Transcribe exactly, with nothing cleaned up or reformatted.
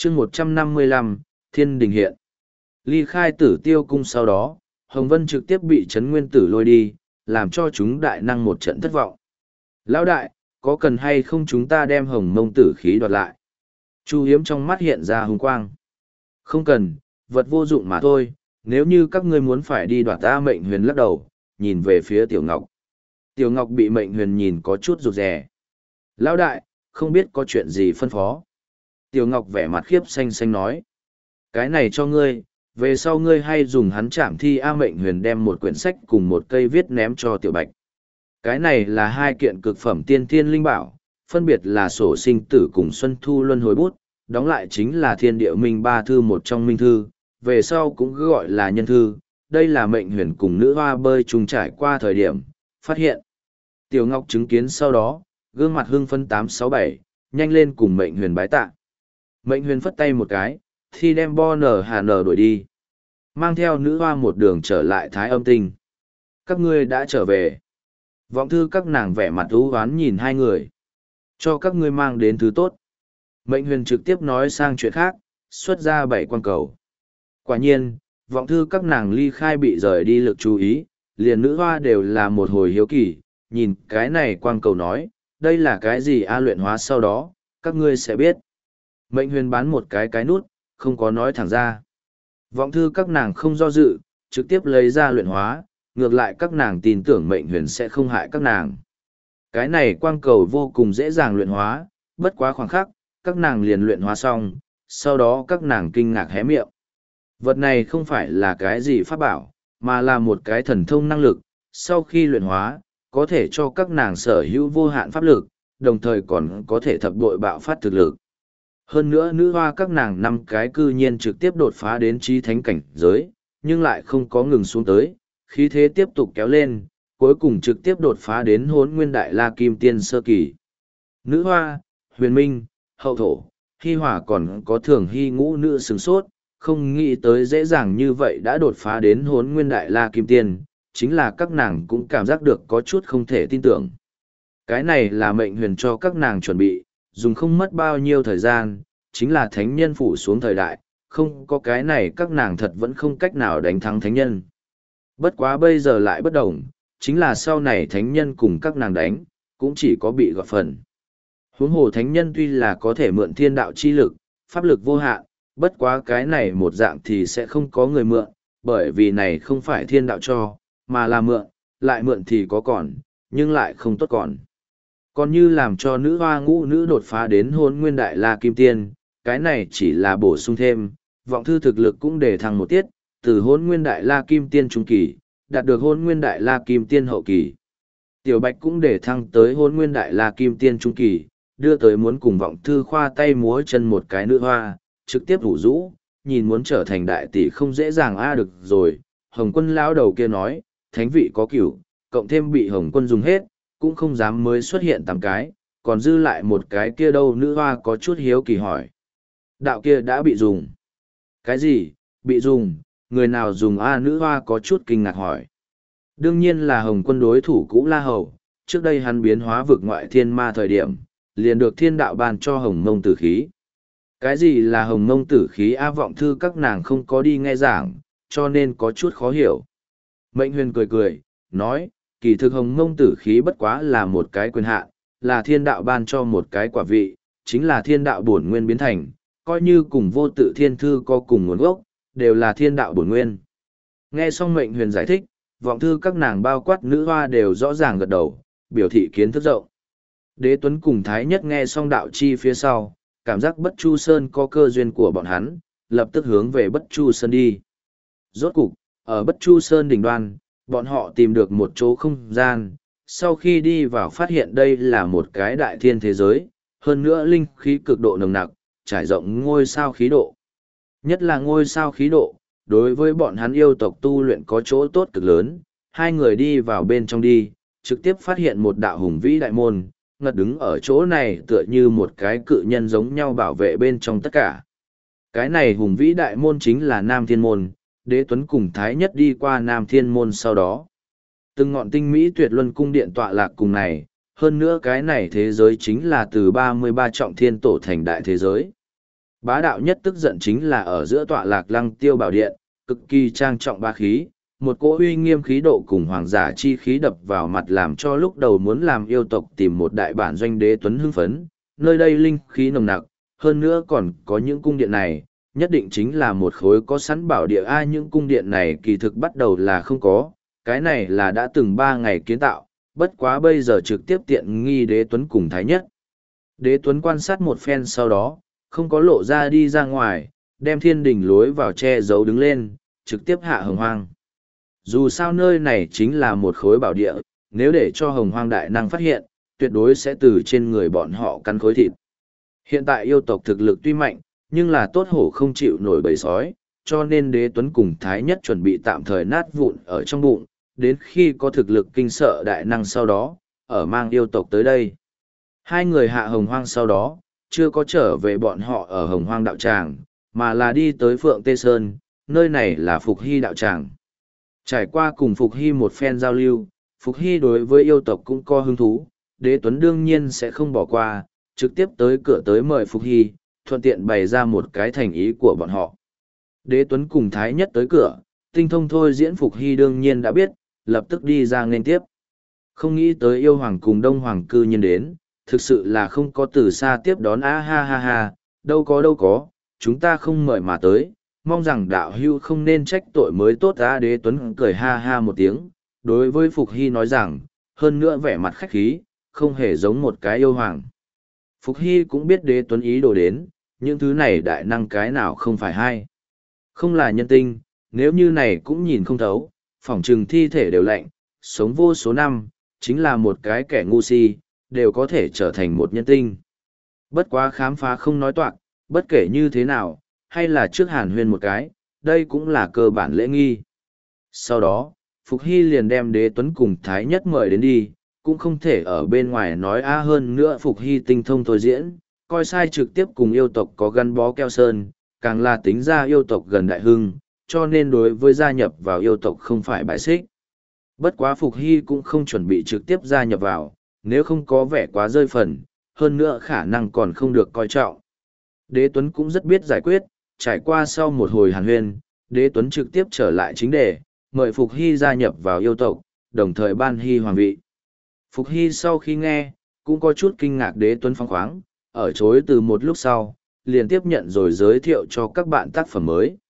chương một trăm năm mươi lăm, Thiên Đình Hiện. Ly khai Tử Tiêu Cung sau đó, Hồng Vân trực tiếp bị Trấn Nguyên Tử lôi đi, làm cho chúng đại năng một trận thất vọng. Lão đại, có cần hay không chúng ta đem Hồng Mông Tử khí đoạt lại? Chu Hiếm trong mắt hiện ra hùng quang. Không cần, vật vô dụng mà thôi, nếu như các ngươi muốn phải đi đoạt ta. Mệnh Huyền lắc đầu, nhìn về phía Tiểu Ngọc. Tiểu Ngọc bị Mệnh Huyền nhìn có chút rụt rè. Lão đại, không biết có chuyện gì phân phó. Tiểu Ngọc vẻ mặt khiếp xanh xanh nói. Cái này cho ngươi, về sau ngươi hay dùng hắn chạm thi. A Mệnh Huyền đem một quyển sách cùng một cây viết ném cho Tiểu Bạch. Cái này là hai kiện cực phẩm tiên thiên linh bảo, phân biệt là sổ sinh tử cùng Xuân Thu Luân Hồi Bút, đóng lại chính là Thiên Địa Minh Ba Thư một trong Minh Thư, về sau cũng cứ gọi là Nhân Thư. Đây là Mệnh Huyền cùng nữ hoa bơi chung trải qua thời điểm, phát hiện. Tiểu Ngọc chứng kiến sau đó, gương mặt hưng phấn tám sáu bảy, nhanh lên cùng Mệnh Huyền bái tạ. Mệnh Huyền phất tay một cái, thì đem Bo Nở Hà Nở đuổi đi. Mang theo nữ hoa một đường trở lại Thái Âm Tinh. Các ngươi đã trở về. Vọng thư các nàng vẻ mặt ưu hoán nhìn hai người. Cho các ngươi mang đến thứ tốt. Mệnh Huyền trực tiếp nói sang chuyện khác, xuất ra bảy quan cầu. Quả nhiên, vọng thư các nàng ly khai bị rời đi lực chú ý, liền nữ hoa đều là một hồi hiếu kỳ, nhìn cái này quang cầu nói, đây là cái gì a luyện hóa sau đó, các ngươi sẽ biết. Mệnh Huyền bán một cái cái nút, không có nói thẳng ra. Vọng thư các nàng không do dự, trực tiếp lấy ra luyện hóa, ngược lại các nàng tin tưởng Mệnh Huyền sẽ không hại các nàng. Cái này quang cầu vô cùng dễ dàng luyện hóa, bất quá khoảng khắc, các nàng liền luyện hóa xong, sau đó các nàng kinh ngạc hé miệng. Vật này không phải là cái gì pháp bảo, mà là một cái thần thông năng lực, sau khi luyện hóa, có thể cho các nàng sở hữu vô hạn pháp lực, đồng thời còn có thể thập bội bạo phát thực lực. Hơn nữa nữ hoa các nàng năm cái cư nhiên trực tiếp đột phá đến trí thánh cảnh giới, nhưng lại không có ngừng xuống tới, khí thế tiếp tục kéo lên, cuối cùng trực tiếp đột phá đến Hỗn Nguyên Đại La Kim Tiên sơ kỳ. Nữ hoa, Huyền Minh, Hậu Thổ, Hy Hỏa còn có Thường Hy ngũ nữ sừng sốt, không nghĩ tới dễ dàng như vậy đã đột phá đến Hỗn Nguyên Đại La Kim Tiên, chính là các nàng cũng cảm giác được có chút không thể tin tưởng. Cái này là Mệnh Huyền cho các nàng chuẩn bị, dùng không mất bao nhiêu thời gian, chính là thánh nhân phủ xuống thời đại, không có cái này các nàng thật vẫn không cách nào đánh thắng thánh nhân. Bất quá bây giờ lại bất đồng, chính là sau này thánh nhân cùng các nàng đánh, cũng chỉ có bị gọt phần. Huống hồ thánh nhân tuy là có thể mượn thiên đạo chi lực, pháp lực vô hạn, bất quá cái này một dạng thì sẽ không có người mượn, bởi vì này không phải thiên đạo cho, mà là mượn, lại mượn thì có còn, nhưng lại không tốt còn. Còn như làm cho nữ hoa ngũ nữ đột phá đến Hỗn Nguyên Đại La Kim Tiên, cái này chỉ là bổ sung thêm, vọng thư thực lực cũng để thăng một tiết, từ Hỗn Nguyên Đại La Kim Tiên trung kỳ, đạt được Hỗn Nguyên Đại La Kim Tiên hậu kỳ. Tiểu Bạch cũng để thăng tới Hỗn Nguyên Đại La Kim Tiên trung kỳ, đưa tới muốn cùng vọng thư khoa tay múa chân một cái nữ hoa, trực tiếp rủ rũ, nhìn muốn trở thành đại tỷ không dễ dàng a được rồi. Hồng Quân lão đầu kia nói, thánh vị có cửu, cộng thêm bị Hồng Quân dùng hết, cũng không dám mới xuất hiện tám cái, còn dư lại một cái kia đâu. Nữ hoa có chút hiếu kỳ hỏi. Đạo kia đã bị dùng. Cái gì, bị dùng, người nào dùng a? Nữ hoa có chút kinh ngạc hỏi. Đương nhiên là Hồng Quân đối thủ cũ La Hầu, trước đây hắn biến hóa vực ngoại thiên ma thời điểm, liền được thiên đạo ban cho Hồng Mông Tử khí. Cái gì là Hồng Mông Tử khí a? Vọng thư các nàng không có đi nghe giảng, cho nên có chút khó hiểu. Mệnh Huyền cười cười, nói, kỳ thực Hồng Mông Tử khí bất quá là một cái quyền hạn, là thiên đạo ban cho một cái quả vị, chính là thiên đạo bổn nguyên biến thành, coi như cùng vô tự thiên thư có cùng nguồn gốc, đều là thiên đạo bổn nguyên. Nghe xong Mệnh Huyền giải thích, vọng thư các nàng bao quát nữ hoa đều rõ ràng gật đầu, biểu thị kiến thức rộng. Đế Tuấn cùng Thái Nhất nghe xong đạo chi phía sau, cảm giác Bất Chu Sơn có cơ duyên của bọn hắn, lập tức hướng về Bất Chu Sơn đi. Rốt cục, ở Bất Chu Sơn đỉnh đoan, bọn họ tìm được một chỗ không gian, sau khi đi vào phát hiện đây là một cái đại thiên thế giới, hơn nữa linh khí cực độ nồng nặc, trải rộng ngôi sao khí độ. Nhất là ngôi sao khí độ, đối với bọn hắn yêu tộc tu luyện có chỗ tốt cực lớn. Hai người đi vào bên trong đi, trực tiếp phát hiện một đạo hùng vĩ đại môn, ngật đứng ở chỗ này tựa như một cái cự nhân giống nhau bảo vệ bên trong tất cả. Cái này hùng vĩ đại môn chính là Nam Thiên Môn. Đế Tuấn cùng Thái Nhất đi qua Nam Thiên Môn sau đó. Từng ngọn tinh mỹ tuyệt luân cung điện tọa lạc cùng này, hơn nữa cái này thế giới chính là từ ba mươi ba trọng thiên tổ thành đại thế giới. Bá đạo nhất tức giận chính là ở giữa tọa lạc lăng tiêu bảo điện, cực kỳ trang trọng ba khí, một cỗ uy nghiêm khí độ cùng hoàng giả chi khí đập vào mặt làm cho lúc đầu muốn làm yêu tộc tìm một đại bản doanh đế tuấn hưng phấn, nơi đây linh khí nồng nặc, hơn nữa còn có những cung điện này, nhất định chính là một khối có sẵn bảo địa. Ai những cung điện này kỳ thực bắt đầu là không có, cái này là đã từng ba ngày kiến tạo, bất quá bây giờ trực tiếp tiện nghi đế tuấn cùng thái nhất. Đế tuấn quan sát một phen sau đó, không có lộ ra đi ra ngoài, đem thiên đình lối vào che giấu đứng lên, trực tiếp hạ hồng hoang. Dù sao nơi này chính là một khối bảo địa, nếu để cho hồng hoang đại năng phát hiện, tuyệt đối sẽ từ trên người bọn họ căn khối thịt. Hiện tại yêu tộc thực lực tuy mạnh, nhưng là tốt hổ không chịu nổi bầy sói, cho nên đế tuấn cùng thái nhất chuẩn bị tạm thời nát vụn ở trong bụng, đến khi có thực lực kinh sợ đại năng sau đó, ở mang yêu tộc tới đây. Hai người hạ hồng hoang sau đó, chưa có trở về bọn họ ở hồng hoang đạo tràng, mà là đi tới Phượng Tê Sơn, nơi này là Phục Hy đạo tràng. Trải qua cùng Phục Hy một phen giao lưu, Phục Hy đối với yêu tộc cũng có hứng thú, đế tuấn đương nhiên sẽ không bỏ qua, trực tiếp tới cửa tới mời Phục Hy, thuận tiện bày ra một cái thành ý của bọn họ. Đế tuấn cùng thái nhất tới cửa, tinh thông thôi diễn Phục Hy đương nhiên đã biết, lập tức đi ra nghênh tiếp. Không nghĩ tới yêu hoàng cùng đông hoàng cư nhiên đến, thực sự là không có từ xa tiếp đón. A ha ha ha, đâu có đâu có, chúng ta không mời mà tới, mong rằng đạo hưu không nên trách tội mới tốt. A đế tuấn cười ha ha một tiếng, đối với Phục Hy nói rằng, hơn nữa vẻ mặt khách khí, không hề giống một cái yêu hoàng. Phục Hy cũng biết đế tuấn ý đồ đến, những thứ này đại năng cái nào không phải hay. Không là nhân tinh, nếu như này cũng nhìn không thấu, phỏng trừng thi thể đều lạnh, sống vô số năm, chính là một cái kẻ ngu si, đều có thể trở thành một nhân tinh. Bất quá khám phá không nói toạc, bất kể như thế nào, hay là trước hàn huyên một cái, đây cũng là cơ bản lễ nghi. Sau đó, Phục Hy liền đem đế tuấn cùng thái nhất mời đến đi, cũng không thể ở bên ngoài nói a hơn nữa. Phục Hy tinh thông thôi diễn, coi sai trực tiếp cùng yêu tộc có gắn bó keo sơn, càng là tính ra yêu tộc gần đại hưng, cho nên đối với gia nhập vào yêu tộc không phải bài xích. Bất quá Phục Hy cũng không chuẩn bị trực tiếp gia nhập vào, nếu không có vẻ quá rơi phần, hơn nữa khả năng còn không được coi trọng. Đế Tuấn cũng rất biết giải quyết, trải qua sau một hồi hàn huyên, Đế Tuấn trực tiếp trở lại chính đề, mời Phục Hy gia nhập vào yêu tộc, đồng thời ban Hy hoàng vị. Phục Hy sau khi nghe, cũng có chút kinh ngạc. Đế Tuấn phóng khoáng, ở chối từ một lúc sau, liền tiếp nhận rồi giới thiệu cho các bạn tác phẩm mới.